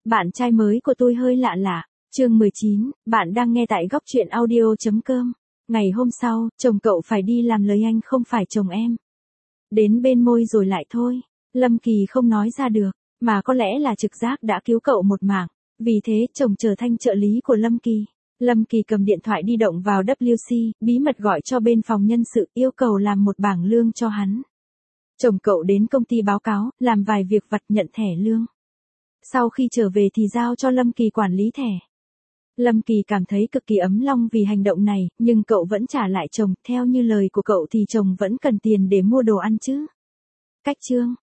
Bạn trai mới của tôi hơi lạ lạ. Chương 19, bạn đang nghe tại góc truyện audio.com. Ngày hôm sau, chồng cậu phải đi làm lời anh không phải chồng em. Đến bên môi rồi lại thôi. Lâm Kỳ không nói ra được, mà có lẽ là trực giác đã cứu cậu một mạng. Vì thế, chồng trở thành trợ lý của Lâm Kỳ. Lâm Kỳ cầm điện thoại di động vào WC, bí mật gọi cho bên phòng nhân sự, yêu cầu làm một bảng lương cho hắn. Chồng cậu đến công ty báo cáo, làm vài việc vặt nhận thẻ lương. Sau khi trở về thì giao cho Lâm Kỳ quản lý thẻ. Lâm Kỳ cảm thấy cực kỳ ấm lòng vì hành động này, nhưng cậu vẫn trả lại chồng, theo như lời của cậu thì chồng vẫn cần tiền để mua đồ ăn chứ. Cách chương